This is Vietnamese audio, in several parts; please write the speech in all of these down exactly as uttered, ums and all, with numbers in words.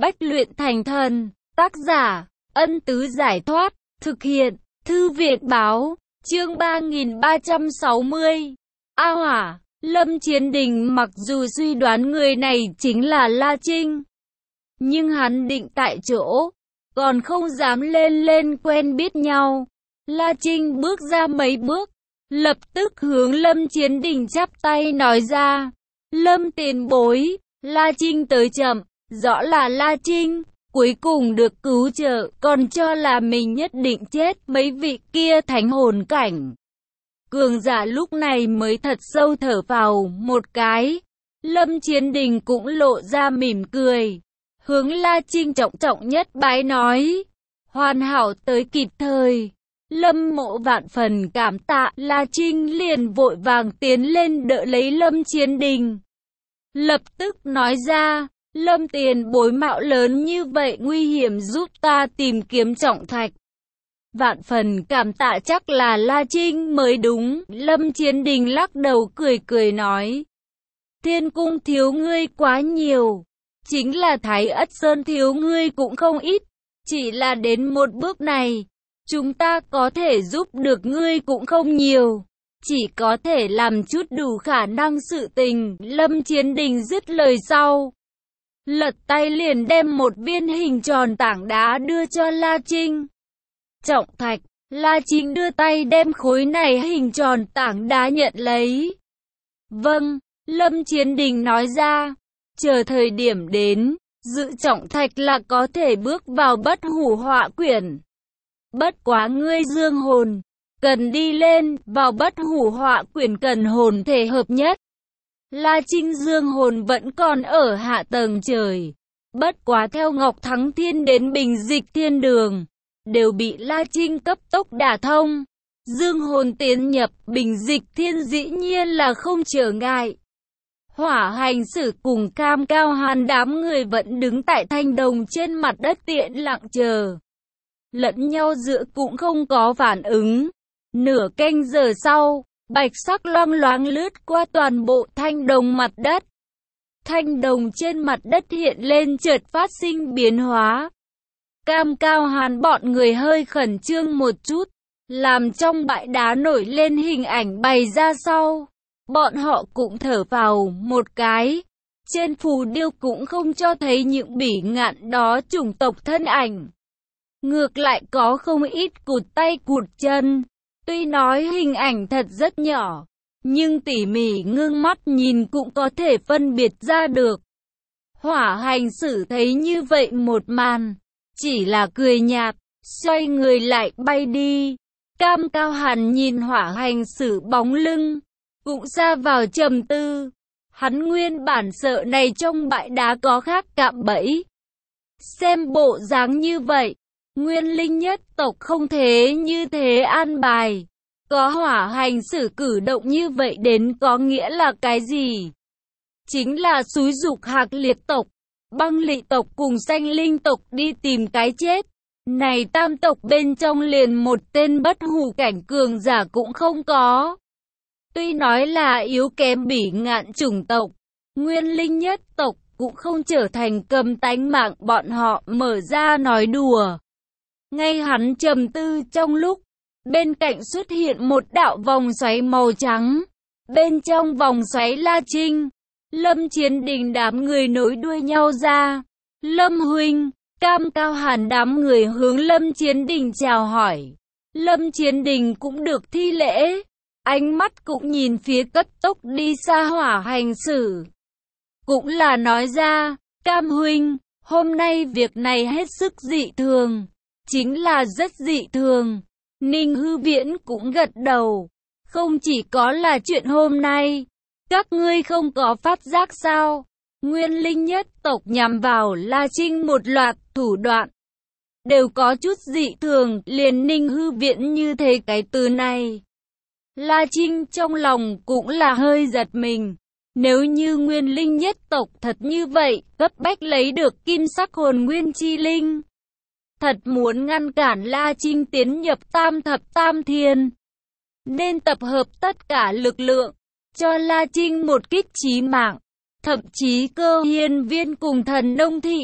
bách luyện thành thần. Tác giả, Ân Tứ Giải Thoát. Thực hiện, Thư viện Báo. Chương ba nghìn ba trăm sáu mươi. A Hỏa. Lâm Chiến Đình mặc dù suy đoán người này chính là La Trinh, nhưng hắn định tại chỗ, còn không dám lên lên quen biết nhau. La Trinh bước ra mấy bước, lập tức hướng Lâm Chiến Đình chắp tay nói ra: Lâm tiền bối, La Trinh tới chậm, rõ là La Trinh, cuối cùng được cứu trợ, còn cho là mình nhất định chết. Mấy vị kia thánh hồn cảnh cường giả lúc này mới thật sâu thở vào một cái. Lâm Chiến Đình cũng lộ ra mỉm cười, hướng La Trinh trọng trọng nhất bái nói: hoàn hảo tới kịp thời. Lâm Mộ vạn phần cảm tạ. La Trinh liền vội vàng tiến lên đỡ lấy Lâm Chiến Đình, lập tức nói ra: Lâm tiền bối mạo lớn như vậy nguy hiểm giúp ta tìm kiếm trọng thạch, vạn phần cảm tạ, chắc là La Trinh mới đúng. Lâm Chiến Đình lắc đầu cười cười nói: Thiên cung thiếu ngươi quá nhiều, chính là Thái Ất Sơn thiếu ngươi cũng không ít, chỉ là đến một bước này, chúng ta có thể giúp được ngươi cũng không nhiều, chỉ có thể làm chút đủ khả năng sự tình. Lâm Chiến Đình dứt lời sau, lật tay liền đem một viên hình tròn tảng đá đưa cho La Trinh. Trọng thạch. La Trinh đưa tay đem khối này hình tròn tảng đá nhận lấy. Vâng, Lâm Chiến Đình nói ra, chờ thời điểm đến, giữ trọng thạch là có thể bước vào bất hủ họa quyển. Bất quá ngươi dương hồn, cần đi lên, vào bất hủ họa quyển cần hồn thể hợp nhất. La Trinh dương hồn vẫn còn ở hạ tầng trời, bất quá theo Ngọc Thắng Thiên đến Bình Dịch Thiên Đường, đều bị La Trinh cấp tốc đả thông. Dương hồn tiến nhập Bình Dịch Thiên dĩ nhiên là không trở ngại. Hỏa Hành Sử cùng Cam Cao Hàn đám người vẫn đứng tại thanh đồng trên mặt đất tiện lặng chờ, lẫn nhau giữa cũng không có phản ứng. Nửa canh giờ sau, bạch sắc loang loáng lướt qua toàn bộ thanh đồng mặt đất. Thanh đồng trên mặt đất hiện lên chợt phát sinh biến hóa. Cam Cao Hàn bọn người hơi khẩn trương một chút, làm trong bãi đá nổi lên hình ảnh bày ra sau. Bọn họ cũng thở vào một cái. Trên phù điêu cũng không cho thấy những bỉ ngạn đó chủng tộc thân ảnh. Ngược lại có không ít cụt tay cụt chân. Tuy nói hình ảnh thật rất nhỏ, nhưng tỉ mỉ ngưng mắt nhìn cũng có thể phân biệt ra được. Hỏa Hành Sử thấy như vậy một màn, chỉ là cười nhạt, xoay người lại bay đi. Cam Cao Hàn nhìn Hỏa Hành Sử bóng lưng, cũng ra vào trầm tư. Hắn nguyên bản sợ này trong bãi đá có khác cạm bẫy. Xem bộ dáng như vậy, Nguyên Linh nhất tộc không thế như thế an bài. Có Hỏa Hành Sử cử động như vậy đến có nghĩa là cái gì? Chính là xúi giục Hạc Liệt tộc, Băng Lị tộc cùng Xanh Linh tộc đi tìm cái chết. Này tam tộc bên trong liền một tên bất hủ cảnh cường giả cũng không có. Tuy nói là yếu kém bỉ ngạn chủng tộc, Nguyên Linh nhất tộc cũng không trở thành cầm tánh mạng bọn họ mở ra nói đùa. Ngay hắn trầm tư trong lúc, bên cạnh xuất hiện một đạo vòng xoáy màu trắng. Bên trong vòng xoáy La Trinh, Lâm Chiến Đình đám người nối đuôi nhau ra. Lâm huynh, Cam Cao Hàn đám người hướng Lâm Chiến Đình chào hỏi. Lâm Chiến Đình cũng được thi lễ, ánh mắt cũng nhìn phía cấp tốc đi xa Hỏa Hành Sử. Cũng là nói ra, Cam huynh, hôm nay việc này hết sức dị thường, chính là rất dị thường. Ninh Hư Viễn cũng gật đầu, không chỉ có là chuyện hôm nay, các ngươi không có phát giác sao? Nguyên Linh nhất tộc nhằm vào La Trinh một loạt thủ đoạn, đều có chút dị thường, liền Ninh Hư Viễn như thế cái từ này. La Trinh trong lòng cũng là hơi giật mình, nếu như Nguyên Linh nhất tộc thật như vậy, cấp bách lấy được kim sắc hồn nguyên chi linh, thật muốn ngăn cản La Trinh tiến nhập tam thập tam thiên, nên tập hợp tất cả lực lượng, cho La Trinh một kích chí mạng. Thậm chí Cơ Hiên Viên cùng Thần Nông Thị,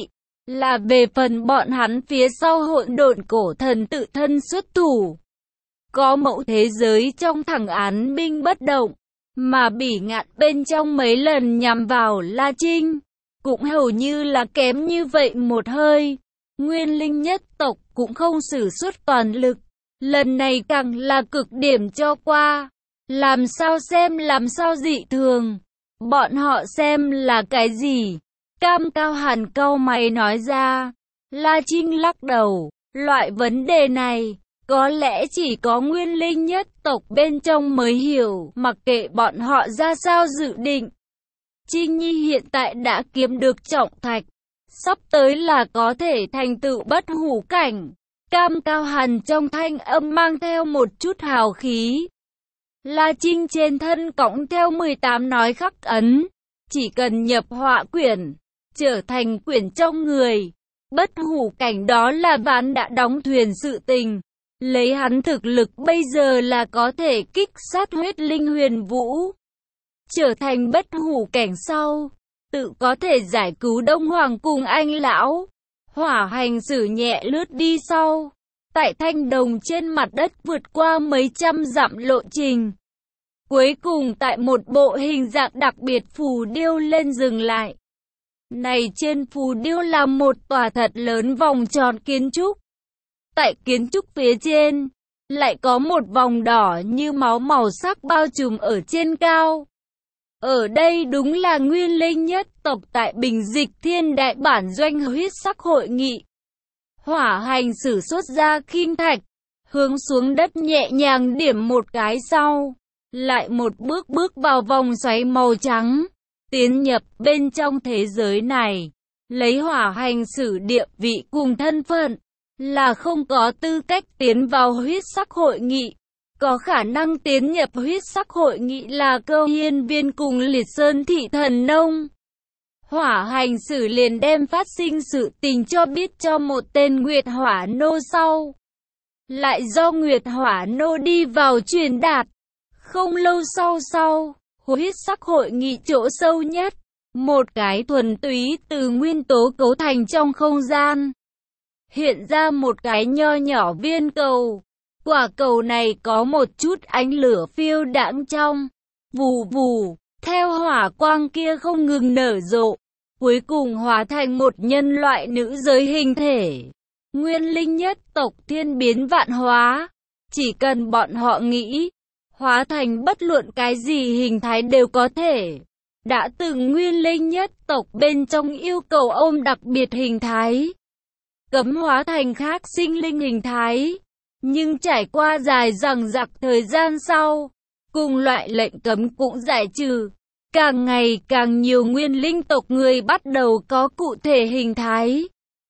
là về phần bọn hắn phía sau hỗn độn cổ thần tự thân xuất thủ. Có mẫu thế giới trong thẳng án binh bất động, mà Bỉ Ngạn bên trong mấy lần nhằm vào La Trinh, cũng hầu như là kém như vậy một hơi. Nguyên linh nhất tộc cũng không sử xuất toàn lực, lần này càng là cực điểm cho qua. Làm sao xem làm sao dị thường, bọn họ xem là cái gì? Cam Cao Hàn cau mày nói ra. La Trinh lắc đầu, loại vấn đề này, có lẽ chỉ có nguyên linh nhất tộc bên trong mới hiểu, mặc kệ bọn họ ra sao dự định. Trinh Nhi hiện tại đã kiếm được trọng thạch, sắp tới là có thể thành tựu bất hủ cảnh. Cam Cao Hàn trong thanh âm mang theo một chút hào khí. La Trinh trên thân cõng theo mười tám nói khắc ấn, chỉ cần nhập họa quyển, trở thành quyển trong người, bất hủ cảnh đó là ván đã đóng thuyền sự tình. Lấy hắn thực lực bây giờ là có thể kích sát huyết linh huyền vũ, trở thành bất hủ cảnh sau, tự có thể giải cứu Đông Hoàng cùng anh lão. Hỏa hành sử nhẹ lướt đi sau, tại thanh đồng trên mặt đất vượt qua mấy trăm dặm lộ trình. Cuối cùng tại một bộ hình dạng đặc biệt phù điêu lên dừng lại. Này trên phù điêu là một tòa thật lớn vòng tròn kiến trúc. Tại kiến trúc phía trên, lại có một vòng đỏ như máu màu sắc bao trùm ở trên cao. Ở đây đúng là nguyên linh nhất tộc tại Bình Dịch Thiên Đại Bản Doanh huyết sắc hội nghị. Hỏa hành sử xuất ra khinh thạch, hướng xuống đất nhẹ nhàng điểm một cái sau, lại một bước bước vào vòng xoáy màu trắng, tiến nhập bên trong thế giới này. Lấy hỏa hành sử địa vị cùng thân phận, là không có tư cách tiến vào huyết sắc hội nghị. Có khả năng tiến nhập huyết sắc hội nghị là Cơ Hiên Viên cùng Liệt Sơn Thị Thần Nông. Hỏa hành sử liền đem phát sinh sự tình cho biết cho một tên Nguyệt Hỏa Nô sau. Lại do Nguyệt Hỏa Nô đi vào truyền đạt. Không lâu sau sau, huyết sắc hội nghị chỗ sâu nhất, một cái thuần túy từ nguyên tố cấu thành trong không gian. Hiện ra một cái nho nhỏ viên cầu. Quả cầu này có một chút ánh lửa phiêu đãng trong. Vù vù, theo hỏa quang kia không ngừng nở rộ, cuối cùng hóa thành một nhân loại nữ giới hình thể. Nguyên linh nhất tộc thiên biến vạn hóa. Chỉ cần bọn họ nghĩ, hóa thành bất luận cái gì hình thái đều có thể. Đã từng nguyên linh nhất tộc bên trong yêu cầu ôm đặc biệt hình thái, cấm hóa thành khác sinh linh hình thái. Nhưng trải qua dài dằng dặc thời gian sau, cùng loại lệnh cấm cũng giải trừ. Càng ngày càng nhiều nguyên linh tộc người bắt đầu có cụ thể hình thái.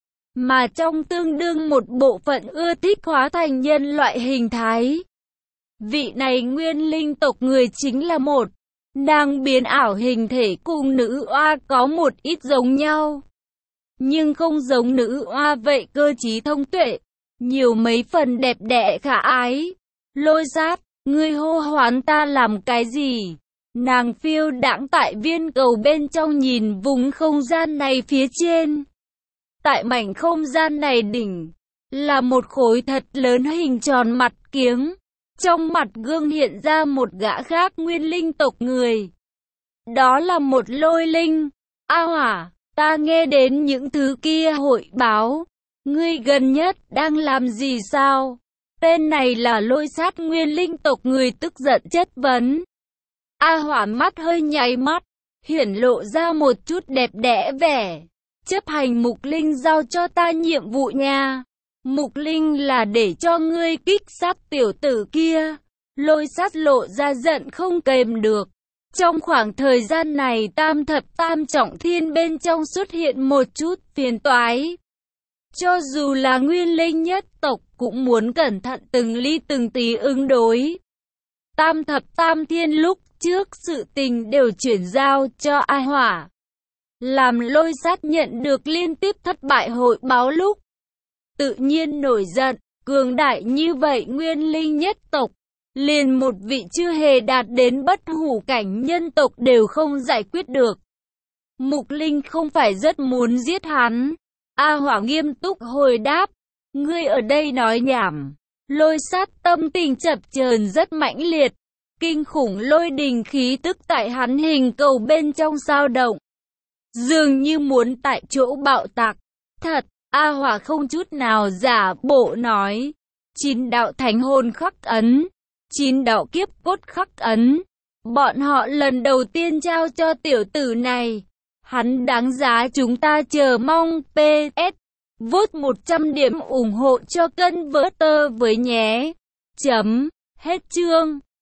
Mà trong tương đương một bộ phận ưa thích hóa thành nhân loại hình thái. Vị này nguyên linh tộc người chính là một. Nàng biến ảo hình thể cùng nữ oa có một ít giống nhau. Nhưng không giống nữ oa vậy cơ trí thông tuệ. Nhiều mấy phần đẹp đẽ khả ái. Lôi Sát, ngươi hô hoán ta làm cái gì? Nàng phiêu đãng tại viên cầu bên trong nhìn vùng không gian này phía trên. Tại mảnh không gian này đỉnh, là một khối thật lớn hình tròn mặt kiếng. Trong mặt gương hiện ra một gã khác nguyên linh tộc người. Đó là một lôi linh. A Hỏa, ta nghe đến những thứ kia hội báo. Ngươi gần nhất đang làm gì sao? Tên này là Lôi Sát nguyên linh tộc người tức giận chất vấn. A Hỏa mắt hơi nháy mắt, hiển lộ ra một chút đẹp đẽ vẻ. Chấp hành Mục Linh giao cho ta nhiệm vụ nha. Mục Linh là để cho ngươi kích sát tiểu tử kia. Lôi Sát lộ ra giận không kềm được. Trong khoảng thời gian này tam thập tam trọng thiên bên trong xuất hiện một chút phiền toái. Cho dù là nguyên linh nhất tộc cũng muốn cẩn thận từng ly từng tí ứng đối. Tam thập tam thiên lúc trước sự tình đều chuyển giao cho A Hỏa. Làm Lôi Sát nhận được liên tiếp thất bại hội báo lúc, tự nhiên nổi giận. Cường đại như vậy nguyên linh nhất tộc, liền một vị chưa hề đạt đến bất hủ cảnh nhân tộc đều không giải quyết được. Mục Linh không phải rất muốn giết hắn, A Hỏa nghiêm túc hồi đáp. Ngươi ở đây nói nhảm. Lôi sát tâm tình chập chờn rất mãnh liệt. Kinh khủng lôi đình khí tức tại hắn hình cầu bên trong dao động. Dường như muốn tại chỗ bạo tạc. Thật, A Hỏa không chút nào giả bộ nói. Chín đạo thánh hồn khắc ấn. Chín đạo kiếp cốt khắc ấn. Bọn họ lần đầu tiên trao cho tiểu tử này. Hắn đáng giá chúng ta chờ mong. pê ét Vote một trăm điểm ủng hộ cho Cân Vơ Tơ với nhé. Chấm. Hết chương.